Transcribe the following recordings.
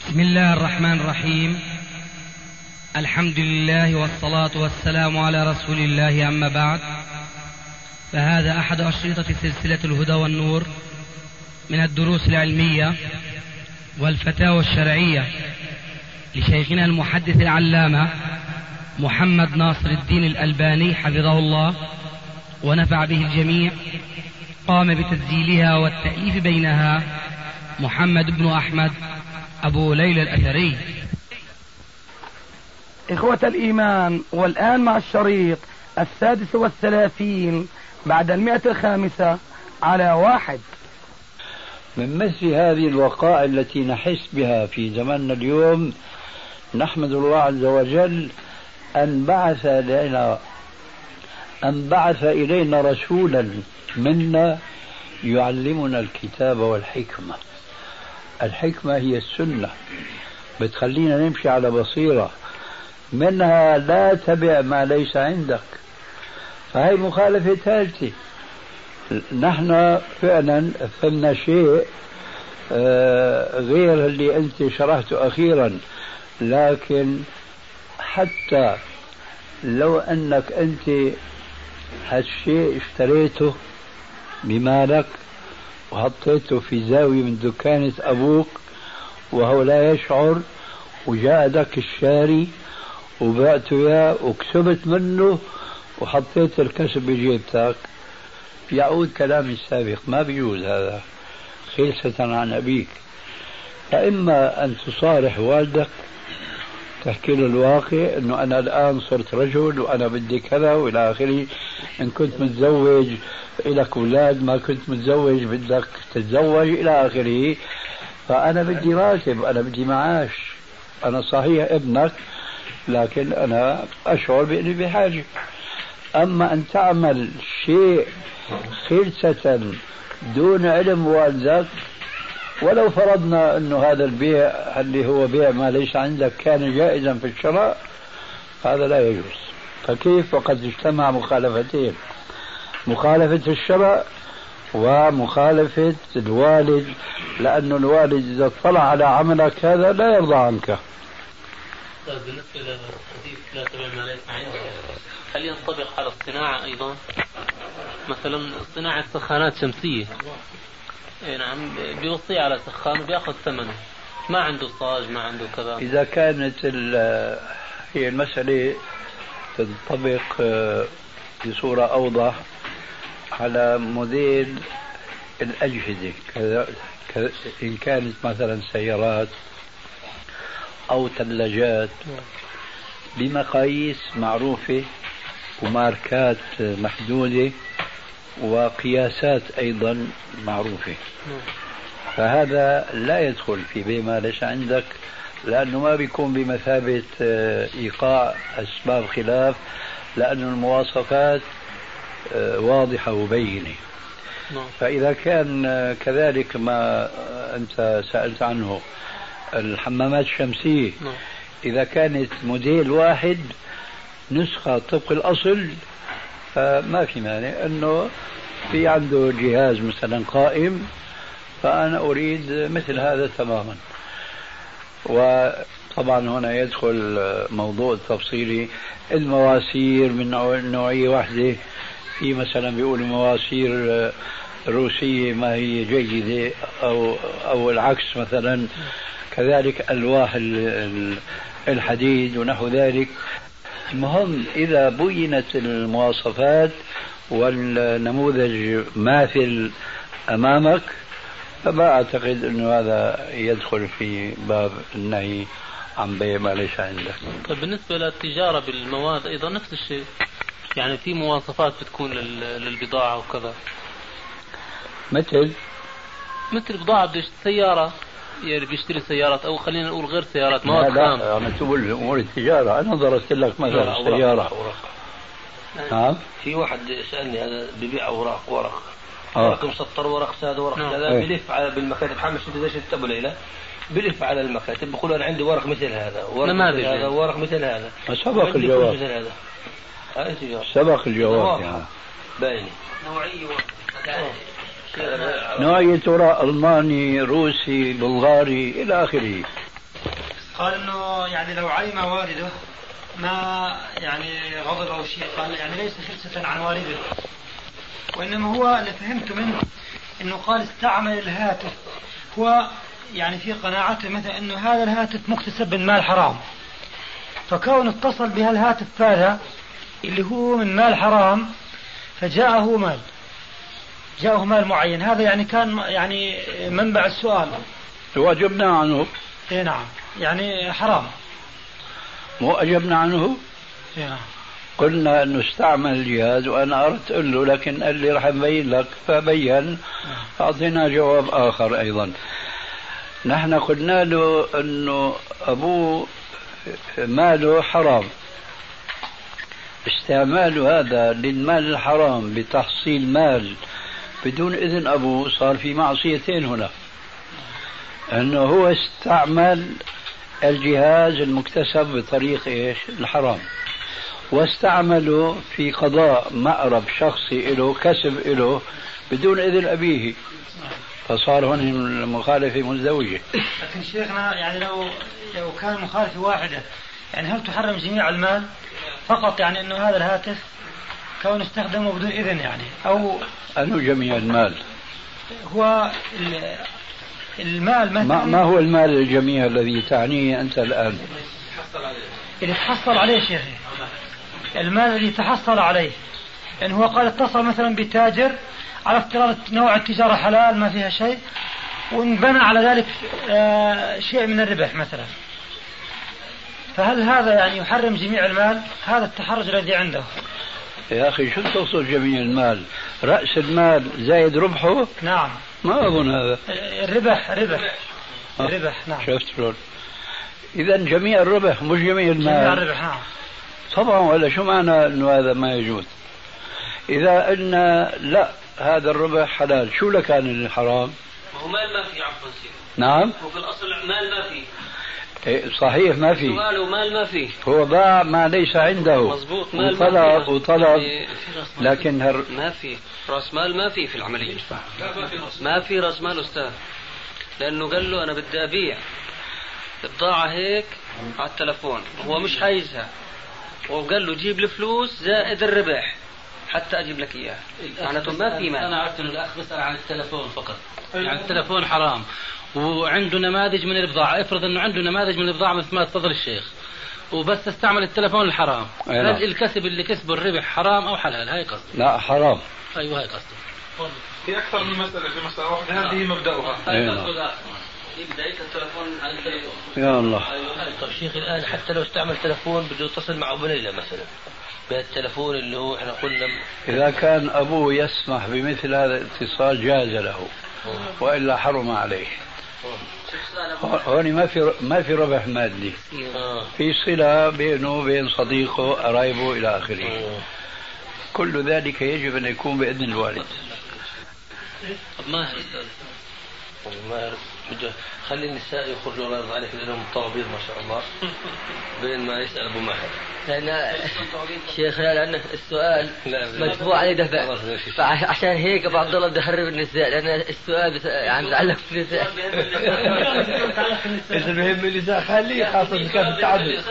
بسم الله الرحمن الرحيم. الحمد لله والصلاة والسلام على رسول الله، أما بعد، فهذا أحد أشرطة سلسلة الهدى والنور من الدروس العلمية والفتاوى الشرعية لشيخنا المحدث العلامة محمد ناصر الدين الألباني حفظه الله ونفع به الجميع. قام بتسجيلها والتأليف بينها محمد بن أحمد أبو ليلى الأثري. إخوة الإيمان، والآن مع الشريط 36 بعد 105 على 1. من مثل هذه الوقائع التي نحس بها في زماننا اليوم، نحمد الله عز وجل أن بعث إلينا رسولا منا يعلمنا الكتاب والحكمة. الحكمة هي السنة، بتخلينا نمشي على بصيرة، منها لا تبع ما ليس عندك. فهي مخالفة ثالثة. نحن فعلا فهمنا شيء غير اللي أنت شرحته أخيرا، لكن حتى لو أنك أنت هالشيء اشتريته بمالك وحطيته في زاوية من دكانة أبوك وهو لا يشعر، وجاء ذاك الشاري وبعته إياه وكسبت منه وحطيت الكسب بجيبتك، يعود كلامي السابق، ما بيجوز هذا خلسة عن أبيك. فإما أن تصارح والدك تحكي له الواقع أنه أنا الآن صرت رجل وأنا بدي كذا وإلى آخره، إن كنت متزوج إلك أولاد، ما كنت متزوج بدك تتزوج إلى آخره، فأنا بدي راتب، أنا بدي معاش، أنا صحيح ابنك لكن أنا أشعر بأني بحاجة. أما أن تعمل شيء خلسة دون علم والدك، ولو فرضنا أنه هذا البيع اللي هو بيع ما ليس عندك كان جائزا في الشراء، هذا لا يجوز. فكيف وقد اجتمع مخالفتين، مخالفة الشرع ومخالفة الوالد، لأن الوالد إذا اطلع على عملك هذا لا يرضى عنك. بالنسبة للحديث لا تبع ما ليس عندك، هل ينطبق على الصناعة أيضا؟ مثلا صناعة سخانات شمسية، نعم، بيوصي على سخان وبياخذ ثمنه، ما عنده صاج، ما عنده كذا. إذا كانت هي المسألة تنطبق بصورة أوضح على موديل الأجهزة، إن كانت مثلا سيارات أو ثلاجات بمقاييس معروفة وماركات محدودة وقياسات أيضا معروفة، فهذا لا يدخل في بما ليس عندك، لأنه ما بيكون بمثابة إيقاع أسباب خلاف، لأن المواصفات واضحة وبينة. فإذا كان كذلك ما أنت سألت عنه، الحمامات الشمسية إذا كانت موديل واحد نسخة طبق الأصل، فما في مانع أنه في عنده جهاز مثلا قائم، فأنا أريد مثل هذا تماما. وطبعا هنا يدخل موضوع التفصيلي، المواسير من نوعية واحدة، في مثلا بيقول مواسير روسية ما هي جيدة أو العكس، مثلا كذلك ألواح الحديد ونحو ذلك. المهم إذا بينت المواصفات والنموذج ماثل أمامك، فما أعتقد أنه هذا يدخل في باب النهي عن بيع ما ليس عندك. طيب بالنسبة للتجارة بالمواد أيضا نفس الشيء، يعني في مواصفات بتكون للبضاعة وكذا، مثل بضاعة بدي سيارة، يعني بيشتري سيارات، أو خلينا نقول غير سيارات، مواد خام. لا، أنا تقول أمور التجارة، أنا درست لك مثلا سيارة. نعم، في واحد سألني هذا ببيع أوراق، ورق مسطر، ورق سادة، ورق كذا، بلف على بالمكاتب. حمش انت زي شفت أبو ليلى بلف على المكاتب بقول أنا عندي ورق مثل هذا، ورق مثل هذا، ورق مثل هذا. سبق الجواب، سبق الجواب يعني. باينة نوعية وراء ألماني، روسي، بلغاري إلى آخره. قال انه يعني لو علم والده ما يعني غضب او شيء، قال يعني ليس خلسة عن والده، وانما هو اللي فهمت منه انه قال استعمل الهاتف، هو يعني في قناعته مثلا انه هذا الهاتف مكتسب من مال حرام، فكون اتصل بهالهاتف هذا اللي هو من مال حرام فجاءه مال معين، هذا يعني كان يعني منبع السؤال. وأجبنا عنه. اي نعم، يعني حرام. مو أجبنا عنه؟ اي نعم. قلنا أنه استعمل الجهاز وأنا أردت أقول له، لكن قال لي راح أبين لك، فبين. أعطينا جواب آخر أيضا. نحن قلنا له أنه أبوه ماله حرام، استعماله هذا للمال الحرام بتحصيل مال بدون إذن أبوه صار في معصيتين هنا، أنه هو استعمل الجهاز المكتسب بطريق إيش؟ الحرام، واستعمله في قضاء مأرب شخصي له، كسب له بدون إذن أبيه، فصار هون المخالفة مزدوجة. لكن شيخنا يعني لو كان مخالفة واحدة، يعني هل تحرم جميع المال فقط، يعني انه هذا الهاتف كون استخدمه بدون اذن يعني، او أنه جميع المال؟ هو المال مثلا. ما هو المال الجميع الذي تعنيه أنت الآن؟ اللي تحصل عليه شيخي، المال الذي تحصل عليه، يعني هو قال اتصل مثلا بتاجر على افتراض نوع التجارة حلال ما فيها شيء، وانبنى على ذلك شيء من الربح مثلا، فهل هذا يعني يحرم جميع المال؟ هذا التحرج الذي عنده. يا أخي شو تقصد جميع المال؟ رأس المال زايد ربحه؟ نعم. ما أظن هذا. الربح نعم. شفت شلون؟ إذا جميع الربح مش جميع المال. جميع الربح نعم. طبعا، ولا شو معنى أنه هذا ما يجوز؟ إذا قلنا لا هذا الربح حلال، شو لكان الحرام؟ هو مال ما في، عفوا سيدي. نعم. هو في الأصل مال ما في. إيه صحيح ما في. سؤاله مال ما في. هو باع ما ليس عنده. مضبوط. مال وطلب يعني لكن ما في راس مال، ما في العملية. ما في راس مال أستاذ، لأنه قال له أنا بدي أبيع البضاعة هيك على التلفون، هو مش عايزها، وقال له جيب الفلوس زائد الربح حتى أجيب لك إياها. معناته ما في مال. أنا عرفت إنه الأخ بيسأل عن التلفون فقط، يعني التلفون حرام وعنده نماذج من البضاعة. افرض إنه عنده نماذج من البضاعة مثل ما تفضل الشيخ، وبس استعمل التلفون الحرام، هل الكسب اللي كسبه الربح حرام أو حلال؟ هاي قصده. لا حرام. أيوة هاي قصده. في أكثر من مسألة، في مسألة واحدة هذه مبدأها. هاي قصده بداية التلفون على التلفون. يا الله. طيب شيخ الآن حتى لو استعمل تلفون بده يتصل مع أبو ليلى مثلا بالتلفون اللي هو احنا قلنا، إذا كان أبوه يسمح بمثل هذا الاتصال جاز له، وإلا حرم عليه. هون ما في ربح مادي، في صلة بينه وبين صديقه قرايبه إلى آخره. كل ذلك يجب أن يكون بإذن الوالد. ما خلي النساء يخرجوا الله يرضى عليك لأنهم طوابير ما شاء الله، بين ما يسأل أبو ماهر. لأن شيخنا لأن السؤال مدفوع عليه دفع، فعشان هيك أبو عبد الله بده يحرر النساء، لأن السؤال يعني متعلق بالنساء. إذا المهم النساء خليه، خاصة إذا كان التعدد.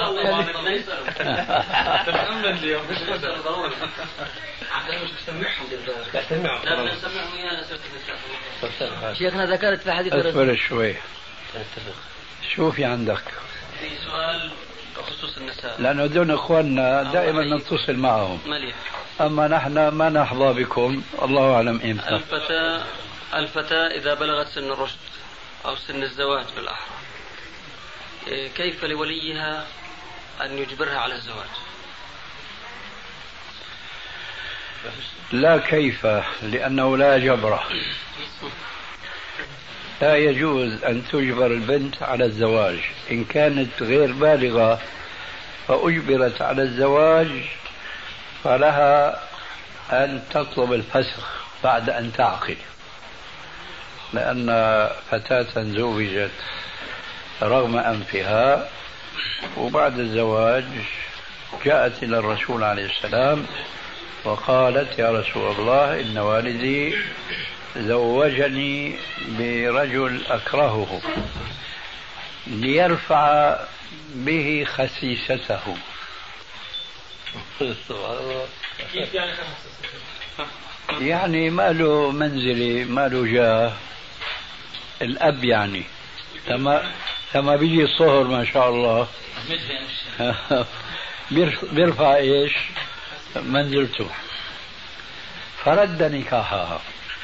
شيخنا ذكرت في حديث أصبر شوي. شو في عندك؟ في سؤال بخصوص النساء، لأنه دون إخواننا دائما نتصل معهم، مليح. أما نحن ما نحظى بكم، الله أعلم إمتى. الفتاة إذا بلغت سن الرشد أو سن الزواج بالأحرى، كيف لوليها أن يجبرها على الزواج؟ لا كيف، لأنه لا جبر. لا يجوز أن تجبر البنت على الزواج. إن كانت غير بالغة فأجبرت على الزواج فلها أن تطلب الفسخ بعد أن تعقل، لأن فتاة زوجت رغم أنفها وبعد الزواج جاءت إلى الرسول عليه السلام وقالت يا رسول الله إن والدي زوجني برجل أكرهه، ليرفع به خسيسته. كيف يعني يعني ما له منزلة، ما له جاه، الأب يعني لما بيجي الصهر ما شاء الله بيرفع ايش منزلته، فرد نكاحها.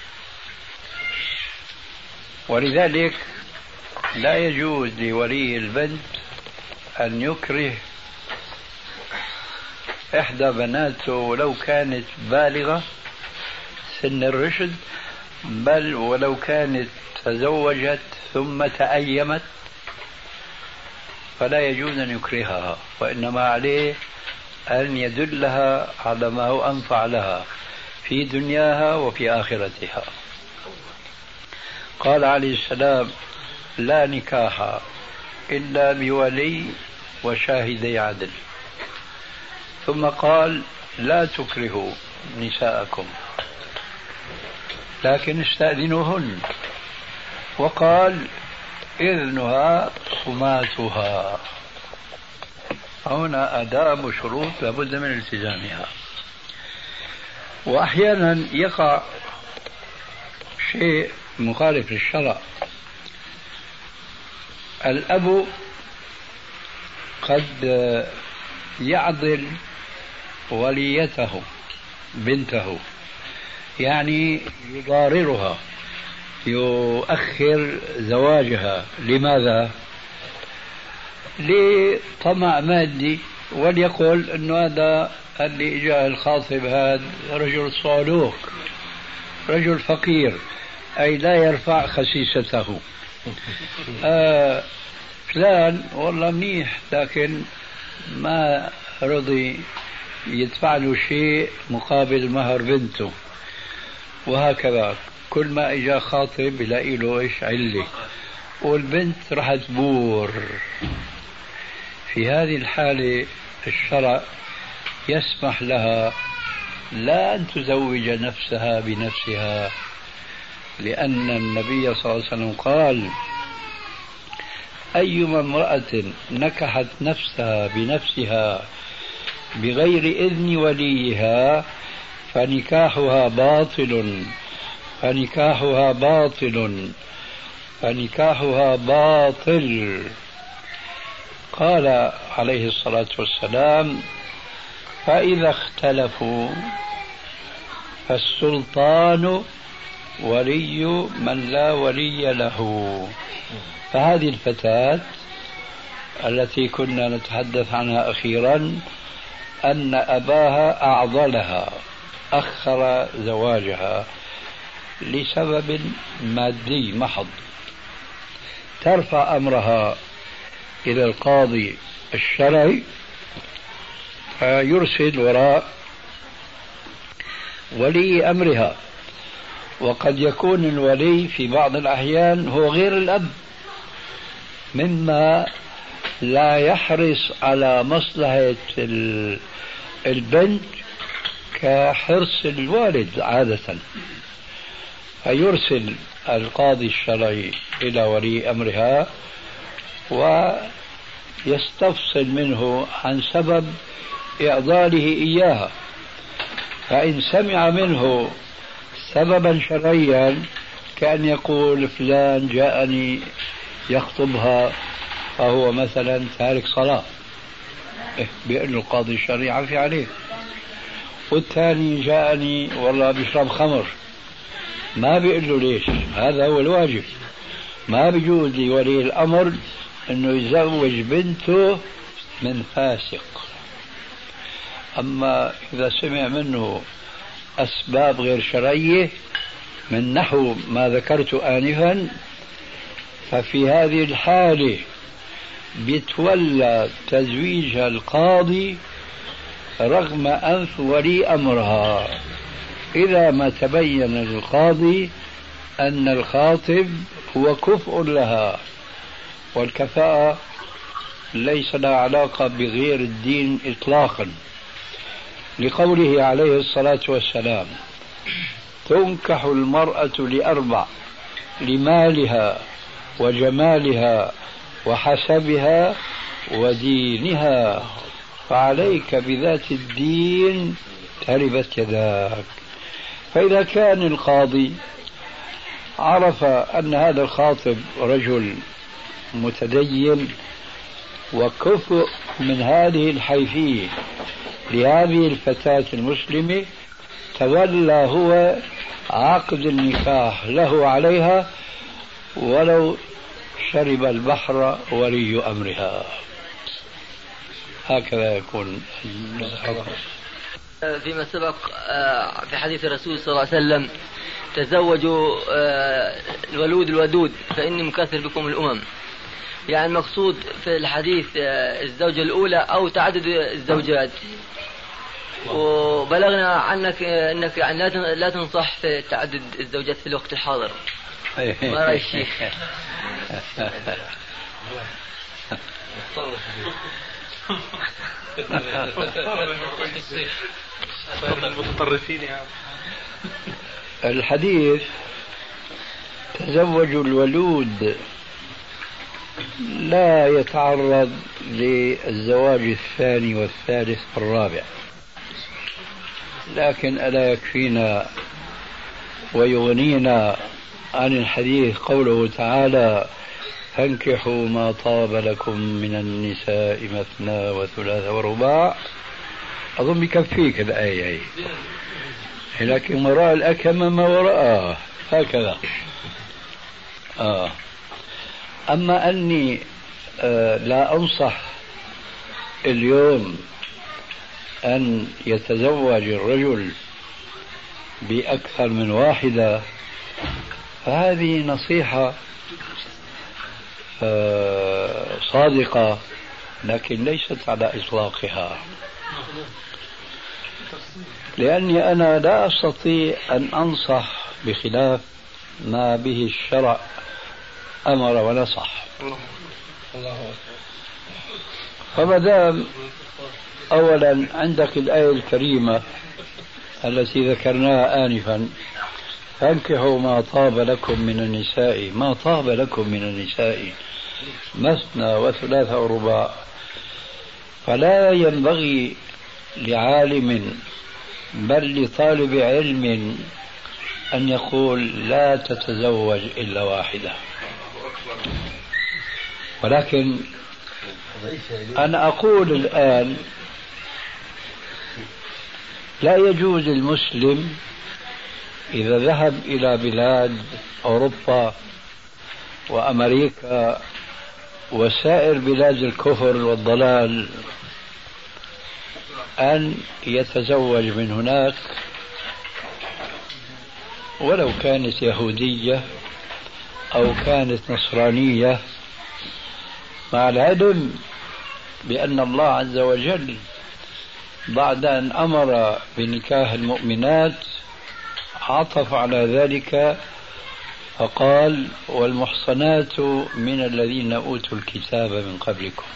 ولذلك لا يجوز لولي البنت أن يكره إحدى بناته ولو كانت بالغة سن الرشد، بل ولو كانت تزوجت ثم تأيمت فلا يجوز أن يكرهها، وإنما عليه أن يدلها على ما هو أنفع لها في دنياها وفي آخرتها. قال عليه السلام: لا نكاح إلا بولي وشاهدي عدل. ثم قال: لا تكرهوا نساءكم لكن استأذنوهن. وقال: إذنها صماتها. هنا آداب وشروط لابد من التزامها. وأحيانا يقع شيء مخالف للشرع. الأب قد يعضل وليته بنته، يعني يضاررها، يؤخر زواجها. لماذا؟ لطمع مادي، وليقل أنه هذا اللي جاء الخاطب هذا رجل صعلوك، رجل فقير، أي لا يرفع خسيسته. فلان والله منيح لكن ما رضي يدفع له شيء مقابل مهر بنته. وهكذا كل ما اجا خاطب يلاقي له ايش علة، والبنت راح تبور. في هذه الحالة الشرع يسمح لها لا أن تزوج نفسها بنفسها، لأن النبي صلى الله عليه وسلم قال: أيما امرأة نكحت نفسها بنفسها بغير إذن وليها فنكاحها باطل، فنكاحها باطل، فنكاحها باطل. قال عليه الصلاة والسلام: فإذا اختلفوا فالسلطان ولي من لا ولي له. فهذه الفتاة التي كنا نتحدث عنها أخيرا أن أباها أعضلها، أخر زواجها لسبب مادي محض، ترفع أمرها إلى القاضي الشرعي فيرسل وراء ولي أمرها. وقد يكون الولي في بعض الأحيان هو غير الأب، مما لا يحرص على مصلحة البنت كحرص كالوالد عادة، فيرسل القاضي الشرعي إلى ولي أمرها ويستفصل منه عن سبب إعضاله إياها. فإن سمع منه سببا شرعيا كأن يقول فلان جاءني يخطبها فهو مثلا تارك صلاة، بيقول له القاضي الشرعي عفي عليه. والثاني جاءني والله بيشرب خمر، ما بيقول له ليش، هذا هو الواجب. ما بيجوز لولي الأمر أنه يزوج بنته من فاسق. أما إذا سمع منه أسباب غير شرعية من نحو ما ذكرت آنفا، ففي هذه الحالة بيتولى تزويجها القاضي رغم أنف ولي أمرها، إذا ما تبين للقاضي أن الخاطب هو كفء لها. والكفاءة ليس لها علاقة بغير الدين إطلاقا، لقوله عليه الصلاة والسلام: تنكح المرأة لأربع: لمالها وجمالها وحسبها ودينها فعليك بذات الدين تربت يداك. فإذا كان القاضي عرف أن هذا الخاطب رجل متدين وكفء من هذه الحيثية لهذه الفتاة المسلمة، تولى هو عقد النكاح له عليها ولو شرب البحر ولي أمرها. هكذا يكون الحكم. فيما سبق في حديث الرسول صلى الله عليه وسلم: تزوجوا الولود الودود فإني مكاثر بكم الأمم. يعني المقصود في الحديث الزوجة الأولى أو تعدد الزوجات. وبلغنا عنك أنك يعني لا تنصح في تعدد الزوجات في الوقت الحاضر. ما رأي الشيخ؟ الحديث تزوجوا الولود لا يتعرض للزواج الثاني والثالث والرابع، لكن ألا يكفينا ويغنينا عن الحديث قوله تعالى: فانكحوا ما طاب لكم من النساء مثنى وثلاث ورباع. أظن بكفيك الآية، لكن وراء الأكمة ما وراءه هكذا. أما أني لا أنصح اليوم أن يتزوج الرجل بأكثر من واحدة، فهذه نصيحة صادقة لكن ليست على إطلاقها، لأني أنا لا أستطيع أن أنصح بخلاف ما به الشرع أمر ونصح. فمادام أولا عندك الآية الكريمة التي ذكرناها آنفا: فانكحوا ما طاب لكم من النساء، ما طاب لكم من النساء مثنى وثلاث ورباع، فلا ينبغي لعالم بل لطالب علم أن يقول لا تتزوج إلا واحدة. ولكن أنا أقول الآن لا يجوز المسلم إذا ذهب إلى بلاد أوروبا وأمريكا وسائر بلاد الكفر والضلال أن يتزوج من هناك ولو كانت يهودية أو كانت نصرانية، مع العلم بأن الله عز وجل بعد أن أمر بنكاح المؤمنات عطف على ذلك فقال: والمحصنات من الذين أوتوا الكتاب من قبلكم.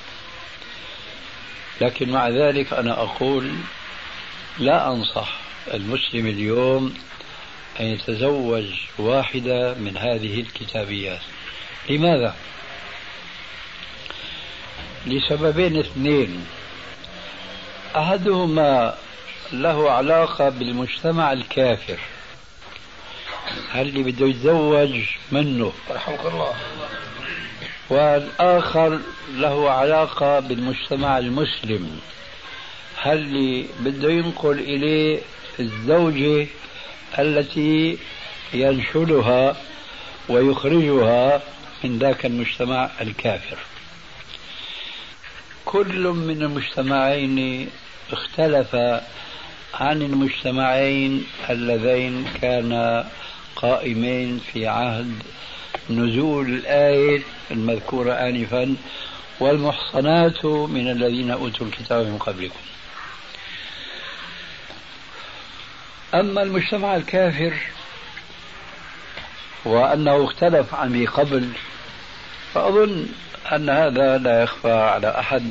لكن مع ذلك أنا أقول لا أنصح المسلم اليوم أن يتزوج واحدة من هذه الكتابيات. لماذا؟ لسببين اثنين: أحدهما له علاقة بالمجتمع الكافر، هل اللي بده يتزوج منه رحمك الله، والآخر له علاقة بالمجتمع المسلم، هل اللي بده ينقل إليه الزوجة التي ينشلها ويخرجها من ذاك المجتمع الكافر. كل من المجتمعين اختلف عن المجتمعين اللذين كانا قائمين في عهد نزول الآية المذكورة آنفا: والمحصنات من الذين أوتوا الكتاب من قبلكم. أما المجتمع الكافر وأنه اختلف عن قبل، فأظن أن هذا لا يخفى على أحد،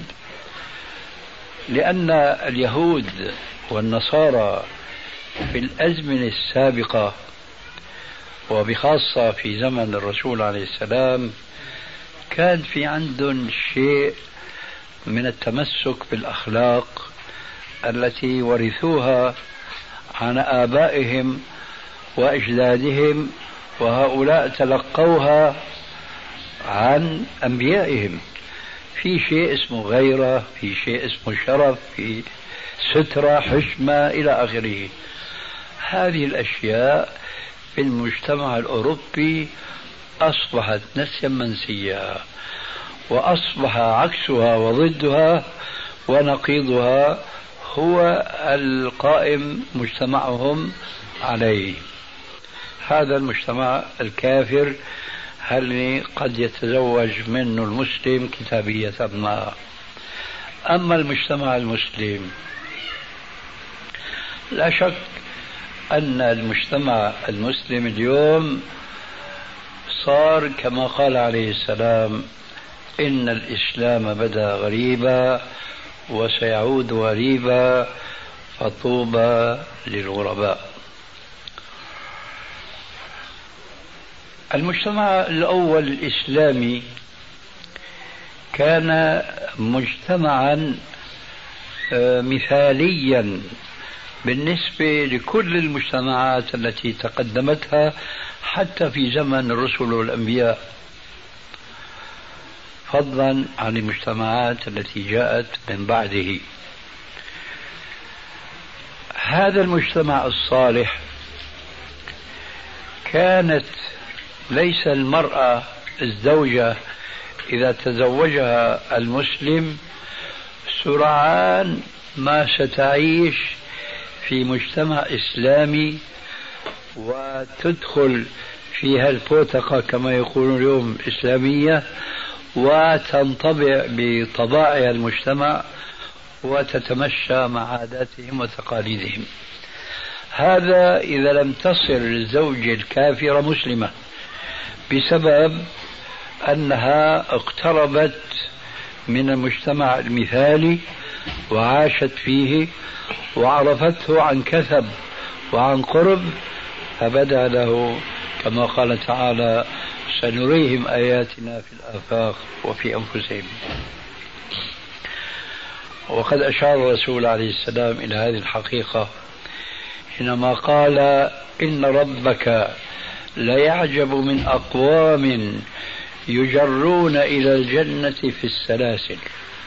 لأن اليهود والنصارى في الأزمنة السابقة وبخاصة في زمن الرسول عليه السلام كان في عندهم شيء من التمسك بالأخلاق التي ورثوها عن آبائهم وأجدادهم، وهؤلاء تلقوها عن أنبيائهم. في شيء اسمه غيرة، في شيء اسمه شرف، في سترة، حشمة، إلى آخره. هذه الأشياء في المجتمع الأوروبي أصبحت نسيا منسيا، وأصبح عكسها وضدها ونقيضها هو القائم مجتمعهم عليه. هذا المجتمع الكافر هل قد يتزوج منه المسلم كتابية ما. أما المجتمع المسلم لا شك أن المجتمع المسلم اليوم صار كما قال عليه السلام: إن الإسلام بدأ غريبا وسيعود غريبا فطوبى للغرباء. المجتمع الأول الإسلامي كان مجتمعا مثاليا بالنسبة لكل المجتمعات التي تقدمتها حتى في زمن الرسل والأنبياء، فضلا عن المجتمعات التي جاءت من بعده. هذا المجتمع الصالح كانت ليس المرأة الزوجة إذا تزوجها المسلم سرعان ما ستعيش في مجتمع إسلامي وتدخل فيها البوتقة كما يقولون اليوم إسلامية، وتنطبع بطبائع المجتمع وتتمشى مع عاداتهم وتقاليدهم. هذا إذا لم تصل الزوجة الكافرة مسلمة، بسبب أنها اقتربت من المجتمع المثالي وعاشت فيه وعرفته عن كثب وعن قرب، فبدا له كما قال تعالى: سنريهم آياتنا في الآفاق وفي أنفسهم. وقد أشار الرسول عليه السلام إلى هذه الحقيقة حينما قال: إن ربك لا يعجب من أقوام يجرون إلى الجنة في السلاسل.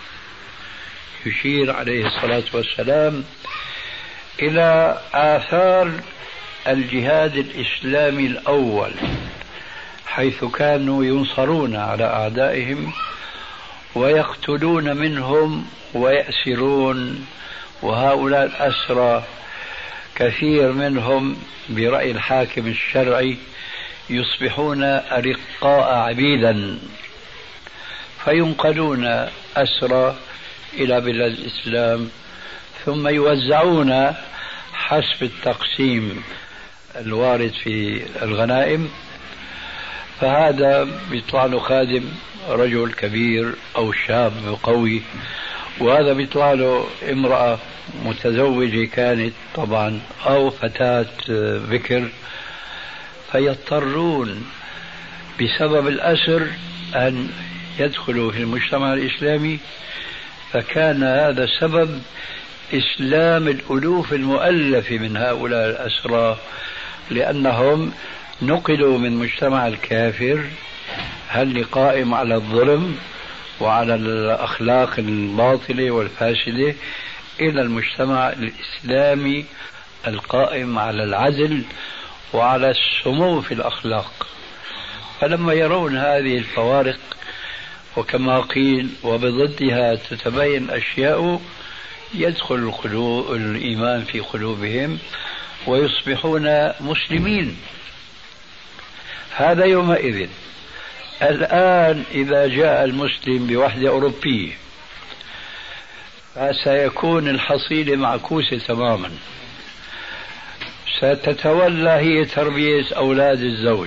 يشير عليه الصلاة والسلام إلى آثار الجهاد الإسلامي الأول، حيث كانوا ينصرون على أعدائهم ويقتلون منهم ويأسرون، وهؤلاء الأسرى كثير منهم برأي الحاكم الشرعي يصبحون أرقاء عبيدا، فينقلون أسرى إلى بلاد الإسلام ثم يوزعون حسب التقسيم الوارد في الغنائم. فهذا بيطلع له خادم رجل كبير أو شاب قوي، وهذا بيطلع له امرأة متزوجة كانت طبعا أو فتاة بكر، فيضطرون بسبب الأسر أن يدخلوا في المجتمع الإسلامي. فكان هذا سبب إسلام الألوف المؤلفة من هؤلاء الأسرى، لأنهم نقلوا من مجتمع الكافر هل قائم على الظلم وعلى الأخلاق الباطلة والفاسدة إلى المجتمع الإسلامي القائم على العدل وعلى السمو في الأخلاق. فلما يرون هذه الفوارق، وكما قيل وبضدها تتبين أشياء، يدخل الإيمان في قلوبهم ويصبحون مسلمين. هذا يومئذ. الآن إذا جاء المسلم بوحدة أوروبية فسيكون الحصيلة معكوسة تماما. ستتولى هي تربية أولاد الزوج،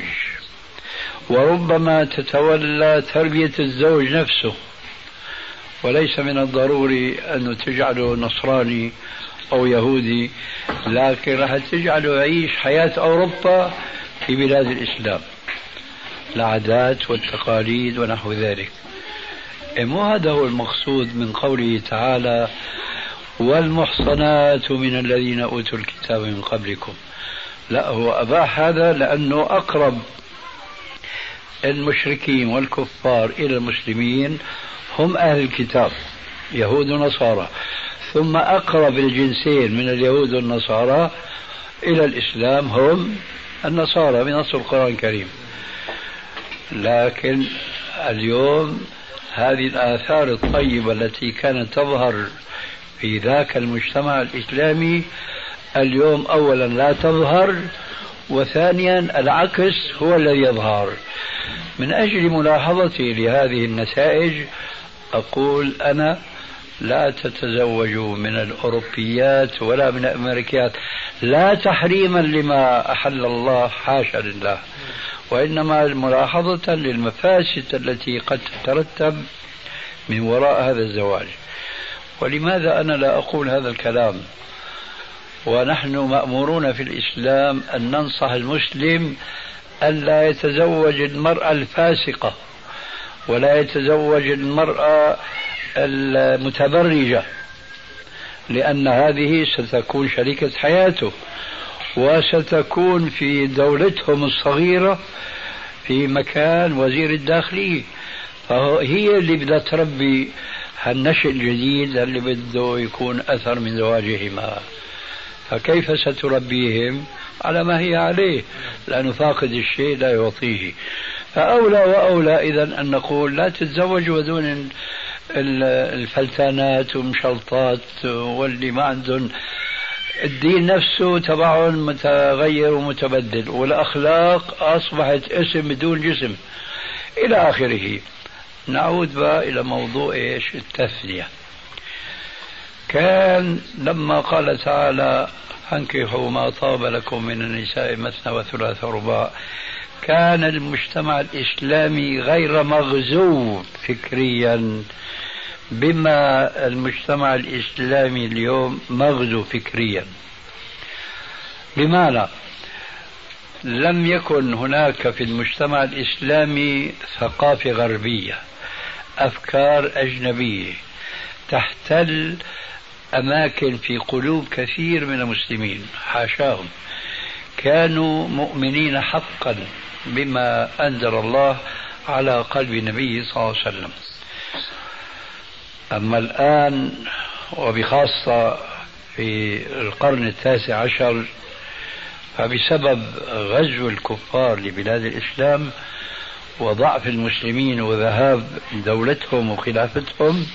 وربما تتولى تربية الزوج نفسه، وليس من الضروري أن تجعله نصراني أو يهودي، لكن راح تجعله يعيش حياة أوروبا في بلاد الإسلام، العادات والتقاليد ونحو ذلك. مو هذا هو المقصود من قوله تعالى والمحصنات من الذين أوتوا الكتاب من قبلكم. لا، هو أباح هذا لأنه أقرب المشركين والكفار إلى المسلمين هم أهل الكتاب يهود ونصارى، ثم أقرب الجنسين من اليهود والنصارى إلى الإسلام هم النصارى بنص القرآن الكريم. لكن اليوم هذه الآثار الطيبة التي كانت تظهر في ذاك المجتمع الإسلامي اليوم أولا لا تظهر، وثانيا العكس هو الذي يظهر. من أجل ملاحظتي لهذه النتائج أقول أنا لا تتزوجوا من الأوروبيات ولا من الأمريكيات، لا تحريما لما أحل الله حاشا لله، وإنما ملاحظة للمفاسد التي قد تترتب من وراء هذا الزواج. ولماذا أنا لا أقول هذا الكلام ونحن مأمورون في الإسلام أن ننصح المسلم ألا يتزوج المرأة الفاسقة ولا يتزوج المرأة المتبرجة، لأن هذه ستكون شريكة حياته وستكون في دولتهم الصغيرة في مكان وزير الداخلية، فهي اللي بدها تربي هالنشء الجديد اللي بده يكون أثر من زواجهما. فكيف ستربيهم على ما هي عليه؟ لأنه فاقد الشيء لا يعطيه. فأولى وأولى إذن أن نقول لا تتزوجوا دون الفلتانات ومشلطات واللي ما عندهم الدين نفسه تبعهم متغير ومتبدل، والأخلاق أصبحت اسم بدون جسم إلى آخره. نعود بقى إلى موضوع التثنية. كان لما قال تعالى فانكحوا ما طاب لكم من النساء مثنى وثلاث ورباع، كان المجتمع الإسلامي غير مغزو فكريا بما المجتمع الإسلامي اليوم مغزو فكريا. بمعنى لم يكن هناك في المجتمع الإسلامي ثقافة غربية، أفكار أجنبية تحتل أماكن في قلوب كثير من المسلمين، حاشاهم، كانوا مؤمنين حقا بما أنزل الله على قلب النبي صلى الله عليه وسلم. أما الآن وبخاصة في القرن التاسع عشر، فبسبب غزو الكفار لبلاد الإسلام وضعف المسلمين وذهاب دولتهم وخلافتهم،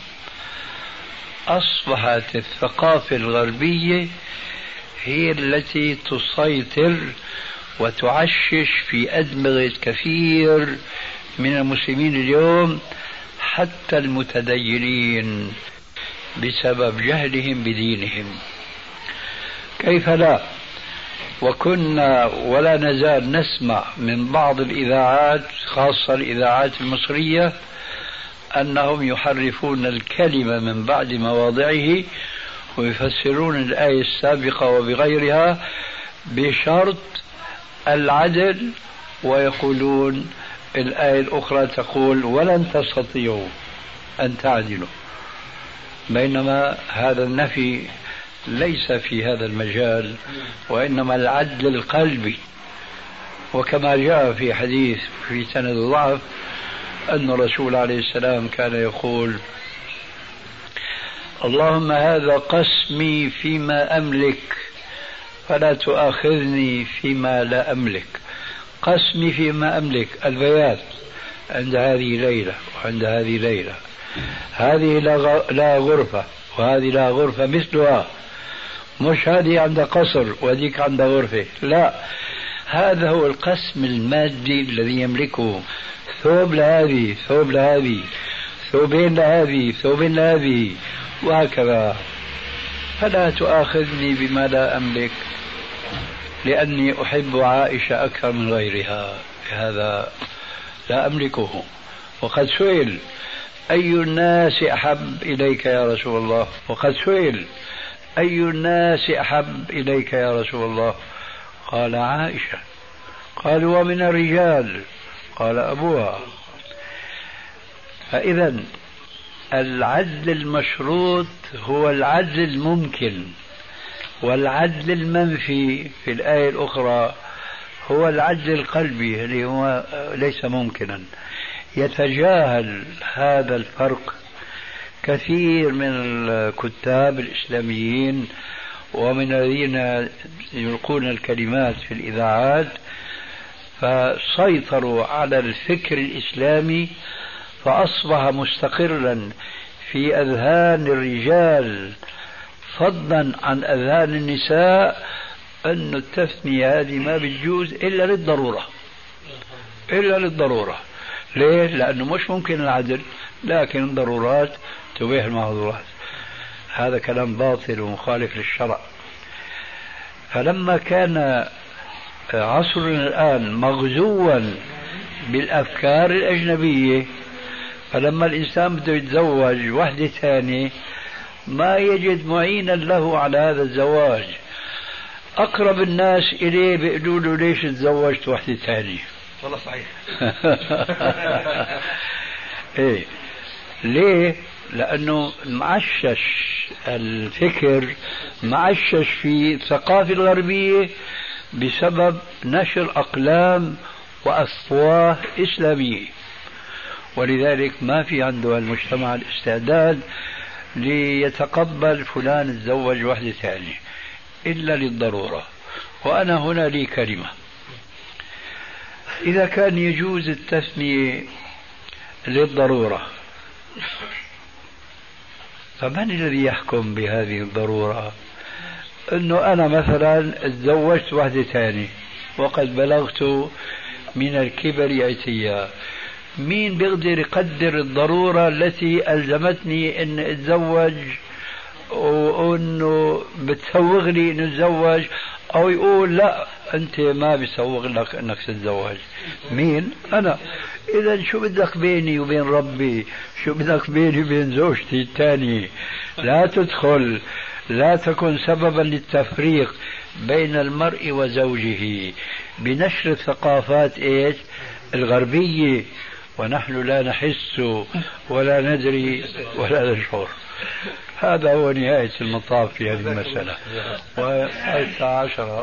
أصبحت الثقافة الغربية هي التي تسيطر وتعشش في أدمغة كثير من المسلمين اليوم، حتى المتدينين، بسبب جهلهم بدينهم. كيف لا؟ وكنا ولا نزال نسمع من بعض الإذاعات، خاصة الإذاعات المصرية، أنهم يحرفون الكلمة من بعد مواضعه ويفسرون الآية السابقة وبغيرها بشرط العدل، ويقولون الآية الأخرى تقول ولن تستطيعوا أن تعدلوا، بينما هذا النفي ليس في هذا المجال، وإنما العدل القلبي. وكما جاء في حديث في سند ضعف أن الرسول عليه السلام كان يقول اللهم هذا قسمي فيما أملك فلا تؤاخذني فيما لا أملك. قسمي فيما أملك البيات عند هذه ليلة وعند هذه ليلة، هذه لا غرفة وهذه لا غرفة مثلها، مش هذه عند قصر وهذيك عند غرفة، لا، هذا هو القسم المادي الذي يملكه، ثوب لهذه ثوب لهذه، ثوبين لهذه ثوبين لهذه، وهكذا. فلا تؤاخذني بما لا أملك لأني أحب عائشة أكثر من غيرها، هذا لا أملكه. وقد سئل أي الناس أحب إليك يا رسول الله، وقد سئل أي الناس أحب إليك يا رسول الله، قال عائشة. قالوا ومن الرجال، قال أبوها. فإذا العدل المشروط هو العدل الممكن، والعدل المنفي في الآية الأخرى هو العدل القلبي اللي هو ليس ممكنا. يتجاهل هذا الفرق كثير من الكتاب الإسلاميين ومن الذين يلقون الكلمات في الإذاعات، فسيطروا على الفكر الإسلامي فأصبح مستقرا في أذهان الرجال فضلا عن أذهان النساء أن التثنية هذه ما بتجوز إلا للضرورة، إلا للضرورة. ليه؟ لأنه مش ممكن العدل، لكن الضرورات تبيح المحظورات. هذا كلام باطل ومخالف للشرع. فلما كان عصرنا الآن مغزوا بالأفكار الأجنبية، فلما الإنسان بده يتزوج وحدة ثانية ما يجد معينا له على هذا الزواج. أقرب الناس إليه بيقولوا له ليش تزوجت وحدة ثانية؟ والله صحيح. إيه ليه؟ لأنه معشش الفكر، معشش في الثقافة الغربية بسبب نشر أقلام وأفواه إسلامية، ولذلك ما في عنده المجتمع الاستعداد ليتقبل فلان تزوج وحدة ثانية إلا للضرورة. وأنا هنا لي كلمة: إذا كان يجوز التثنية للضرورة، فمن الذي يحكم بهذه الضرورة؟ أنه أنا مثلا تزوجت وحدة ثانية وقد بلغت من الكبر عتيا، مين بيقدر يقدر الضرورة التي ألزمتني أن أتزوج وأنه بتسوغ لي أن أتزوج، أو يقول لا أنت ما بيسوغ لك أنك تتزوج؟ مين؟ أنا. إذا شو بدك بيني وبين ربي؟ شو بدك بيني وبين زوجتي الثانية؟ لا تدخل، لا تكن سببا للتفريق بين المرء وزوجه بنشر الثقافات إيش؟ الغربية، ونحن لا نحس ولا ندري ولا نشعر. هذا هو نهاية المطاف في هذه المسألة. والساعة 10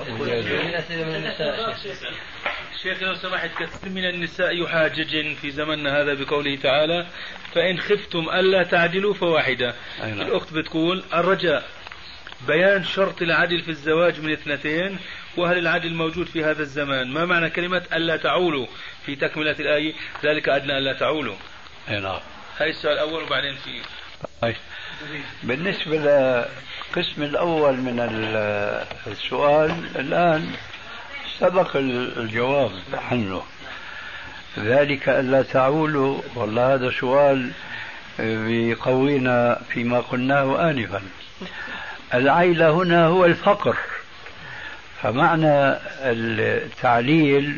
شيخ لو سمحت، كثير من النساء يحاججن في زمننا هذا بقوله تعالى: فإن خفتم ألا تعدلوا فواحدة. الأخت بتقول: الرجاء بيان شرط العدل في الزواج من اثنتين، وهل العدل موجود في هذا الزمان؟ ما معنى كلمة ألا تعولوا في تكملة الآية؟ ذلك أدنى ألا تعولوا. نعم. هاي السؤال الأول وبعدين في بالنسبة للقسم الأول من السؤال الآن سبق الجواب عنه. ذلك ألا تعولوا، والله هذا سؤال بيقوينا فيما قلناه آنفا. العيلة هنا هو الفقر، فمعنى التعليل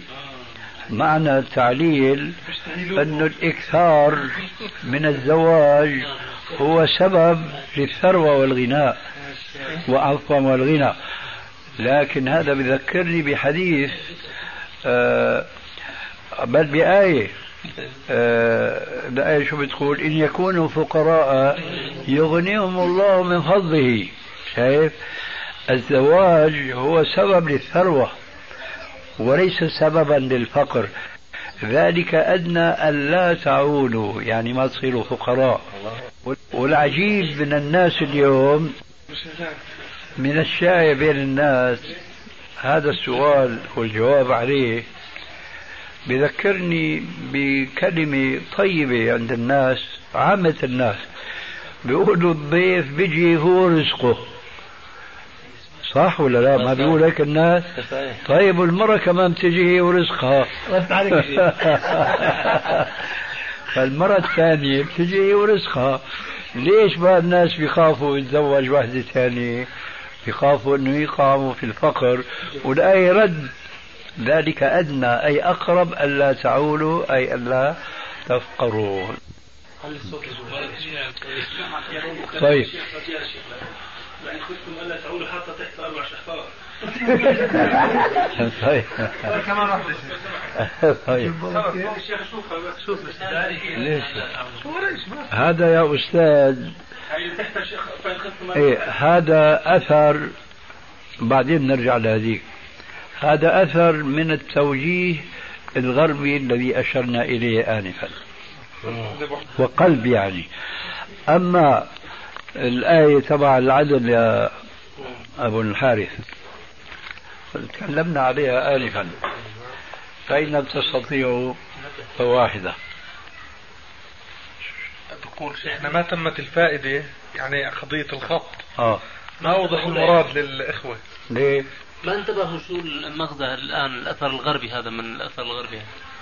أن الإكثار من الزواج هو سبب للثروة والغناء والغنى. لكن هذا بذكرني بحديث بل بآية. الآية شو بتقول؟ إن يكونوا فقراء يغنيهم الله من فضله. شايف؟ الزواج هو سبب للثروة وليس سببا للفقر. ذلك أدنى ألا تعولوا، يعني ما تصيروا فقراء. والعجيب من الناس اليوم، من الشائع بين الناس هذا السؤال والجواب عليه بذكرني بكلمة طيبة عند الناس، عامة الناس بيقولوا الضيف بيجي هو رزقه. صح ولا لا؟ ما بيقول هيك الناس؟ طيب والمرة كمان بتجي هي ورزقها. فالمرة الثانية بتجي هي ورزقها. ليش بقى الناس بيخافوا يتزوج واحدة ثانية؟ بيخافوا انه يقعوا في الفقر. والآية رد ذلك أدنى أي أقرب ألا تعولوا أي ألا تفقروا. طيب يعني خفتم ألا تعودوا حتى تحت 4 شهور. طيب كمان واحدة. طيب الشيخ شوف ليش هذا يا أستاذ؟ إيه هذا أثر، بعدين نرجع لهذيك. هذا أثر من التوجيه الغربي الذي أشرنا إليه آنفا، وقلب يعني. أما الآية تبع العدل يا أبو الحارث تكلمنا عليها آنفا، فإن لم تستطيعوا فواحدة. بقول شيخنا ما تمت الفائدة، يعني قضية الخط ما أوضح المراد للإخوة. ليه؟ ما انتبهوا شو المغزى الآن، الأثر الغربي هذا من الأثر الغربي.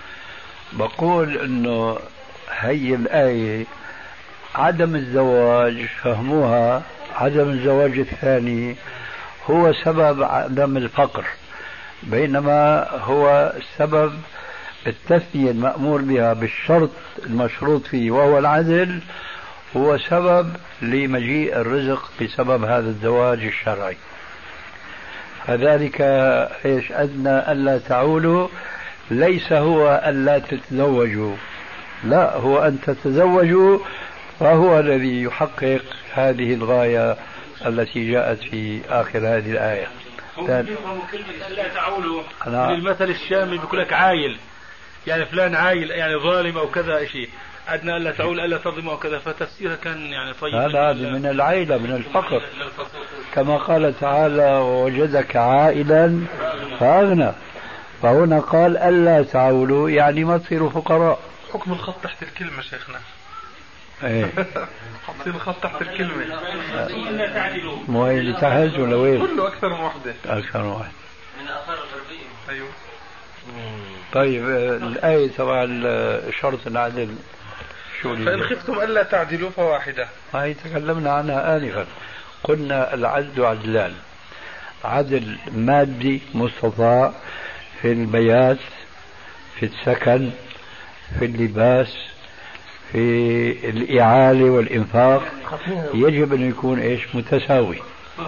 بقول إنه هي الآية عدم الزواج، فهموها عدم الزواج الثاني هو سبب عدم الفقر، بينما هو سبب التثنية المأمور بها بالشرط المشروط فيه وهو العدل هو سبب لمجيء الرزق بسبب هذا الزواج الشرعي. فذلك ايش أدنى ألا تعولوا ليس هو ألا تتزوجوا، لا، هو أن تتزوجوا، فهو الذي يحقق هذه الغاية التي جاءت في آخر هذه الآية. كلمة ألا تعولوا من المثل الشامي بيقول لك عايل، يعني فلان عايل يعني ظالم أو كذا شيء، أدنى ألا تعول ألا تظلم أو كذا، فتفسيرها كان يعني طيب. هذا من العيلة، من الفقر، كما قال تعالى ووجدك عائلا فأغنى، فهنا قال ألا تعولوا يعني ما تصيروا فقراء. حكم الخط تحت الكلمة شيخنا. ايه حاطين الخط تحت الكلمة. مو هي اللي تحت ولا وين؟ كله أكثر من واحدة. أكثر من واحدة. من آثار الغربية. أيوه. طيب الآية تبع شرط العدل شو فإن خفتم ألا تعدلوا فواحدة. هاي تكلمنا عنها آنفا، قلنا العدل عدلان: عدل مادي مستطاع في البيات، في السكن، في اللباس، في الإعالة والإنفاق، يجب أن يكون إيش متساوي.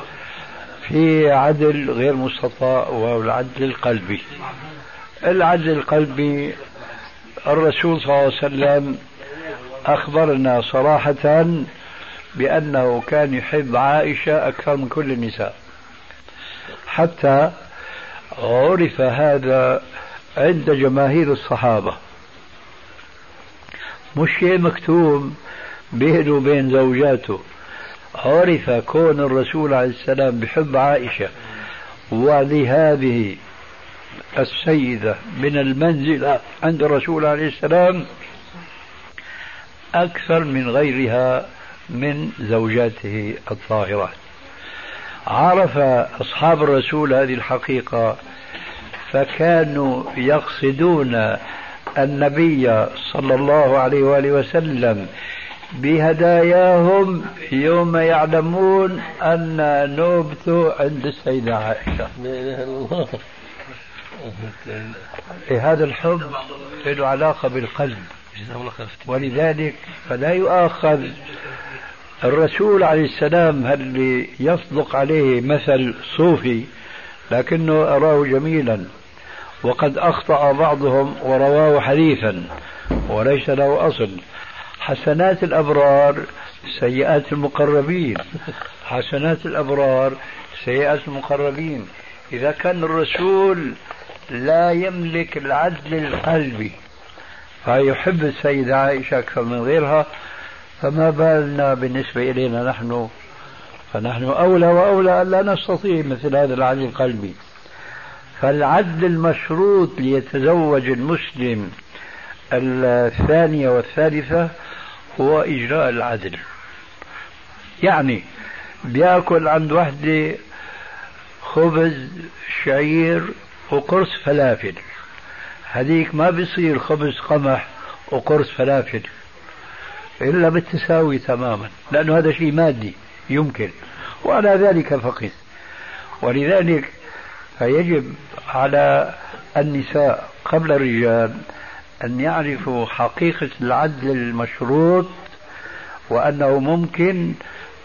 في عدل غير مستطاع وهو العدل القلبي. العدل القلبي الرسول صلى الله عليه وسلم أخبرنا صراحة بأنه كان يحب عائشة أكثر من كل النساء، حتى عرف هذا عند جماهير الصحابة، مش شيء مكتوب بينه وبين زوجاته. عرف كون الرسول عليه السلام بحب عائشة ولهذه السيدة من المنزلة عند الرسول عليه السلام أكثر من غيرها من زوجاته الطاهرات. عرف أصحاب الرسول هذه الحقيقة، فكانوا يقصدون النبي صلى الله عليه وآله وسلم بهداياهم يوم يعلمون أن نوبته عند السيدة عائشة. هذا الحب له علاقة بالقلب، ولذلك فلا يؤاخذ الرسول عليه السلام اللي يصدق عليه مثل صوفي لكنه أراه جميلا، وقد أخطأ بعضهم ورواه حديثا وليس له أصل: حسنات الأبرار سيئات المقربين، حسنات الأبرار سيئات المقربين. إذا كان الرسول لا يملك العدل القلبي فيحب السيدة عائشة أكثر من غيرها، فما بالنا بالنسبة إلينا نحن؟ فنحن أولى وأولى أن لا نستطيع مثل هذا العدل القلبي. فالعدل المشروط ليتزوج المسلم الثانية والثالثة هو إجراء العدل. يعني بيأكل عند وحدة خبز شعير وقرص فلافل، هذيك ما بيصير خبز قمح وقرص فلافل إلا بالتساوي تماما، لأنه هذا شيء مادي يمكن، وعلى ذلك فقس. ولذلك فيجب على النساء قبل الرجال أن يعرفوا حقيقة العدل المشروط، وأنه ممكن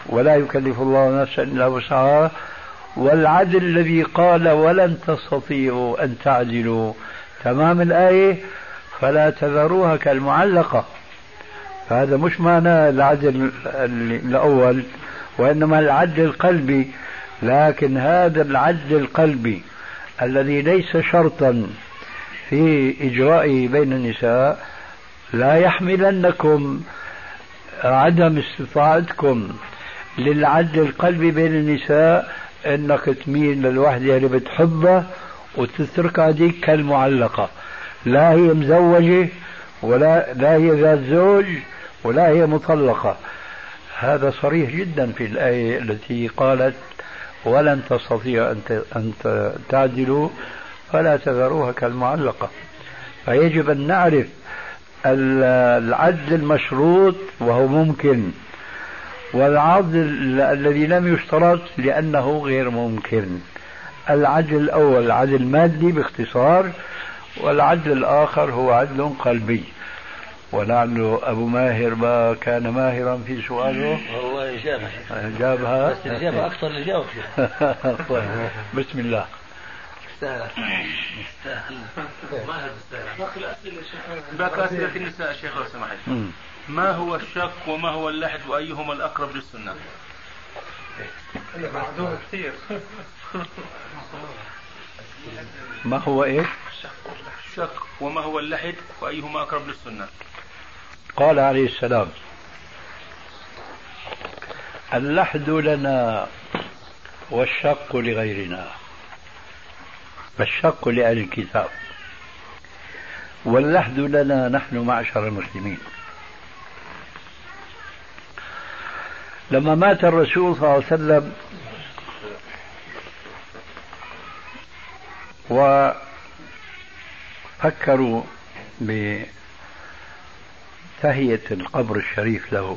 ولا يكلف الله نفسا إلا وسعها، والعدل الذي قال ولن تستطيعوا أن تعدلوا تمام الآية فلا تذروها كالمعلقة. فهذا مش معنى العدل الأول، وإنما العدل القلبي. لكن هذا العدل القلبي الذي ليس شرطا في إجرائه بين النساء لا يحملنكم عدم استطاعتكم للعدل القلبي بين النساء انك تميل للوحدة اللي بتحبها وتترك هذيك كالمعلقة، لا هي مزوجة لا هي ذات زوج ولا هي مطلقة. هذا صريح جدا في الآية التي قالت ولن تستطيع أن تعدلوا فلا تذروها كالمعلقة. فيجب أن نعرف العدل المشروط وهو ممكن، والعدل الذي لم يشترط لأنه غير ممكن. العدل الأول عدل مادي باختصار، والعدل الآخر هو عدل قلبي. ولعل أبو ماهر ما كان ماهرا في سؤاله. هو جابها بس الإجابة أكثر اللي جاوب فيها. طيب بسم الله. مستاهل. باقي أسئلة النساء شيخ لو سمحت. ما هو الشك وما هو اللحد وأيهما الأقرب للسنة؟ معدوم كثير. ما هو إيش؟ الشك وما هو اللحد وأيهما أقرب للسنة؟ قال عليه السلام: اللحد لنا والشق لغيرنا، فالشق لأهل الكتاب واللحد لنا نحن معشر المسلمين. لما مات الرسول صلى الله عليه وسلم وفكروا بتهيئة القبر الشريف له،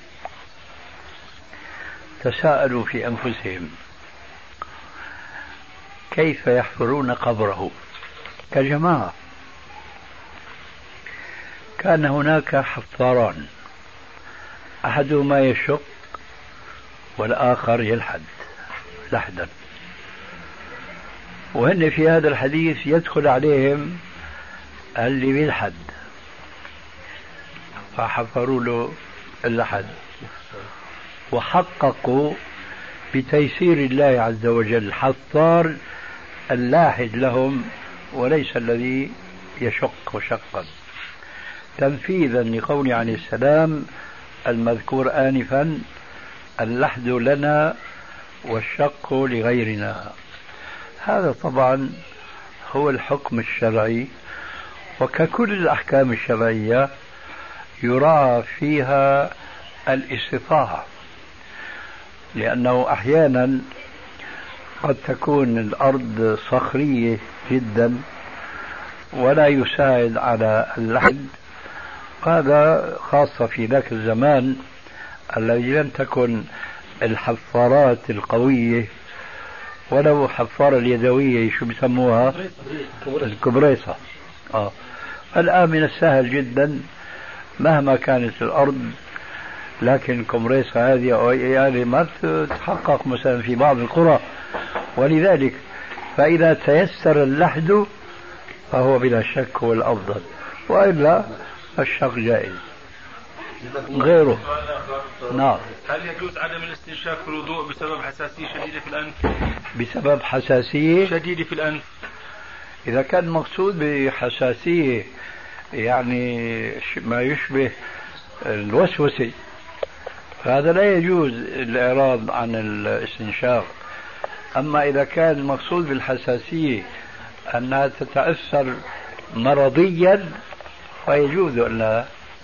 تساءلوا في أنفسهم كيف يحفرون قبره كجماعة. كان هناك حفاران، أحدهما يشق والآخر يلحد لحدا، وهن في هذا الحديث يدخل عليهم اللي بيلحد، فحفروا له اللحد وحققوا بتيسير الله عز وجل حفار اللاحد لهم وليس الذي يشق شقا، تنفيذا لقول عليه السلام المذكور آنفا: اللحد لنا والشق لغيرنا. هذا طبعا هو الحكم الشرعي، وككل الأحكام الشرعية يراعى فيها الاستطاعة، لأنه أحيانا قد تكون الأرض صخرية جدا ولا يساعد على اللحد. هذا خاصة في ذاك الزمان الذي لم تكن الحفارات القوية، ولو حفارة اليدوية شو بيسموها الكبريسة. الآن من السهل جدا مهما كانت الأرض، لكن الكمبريسة هذه يعني ما تتحقق مثلا في بعض القرى، ولذلك فإذا تيسر اللحد فهو بلا شك هو الأفضل، وإلا الشق جائز غيره. نعم. هل يجوز عدم الاستنشاق في الوضوء بسبب حساسية شديدة في الأنف؟ بسبب حساسية شديدة في الأنف. إذا كان مقصود بحساسية يعني ما يشبه الوسوسة فهذا لا يجوز الإعراض عن الاستنشاق. أما إذا كان المقصود بالحساسية أنها تتأثر مرضيا فيجوز أن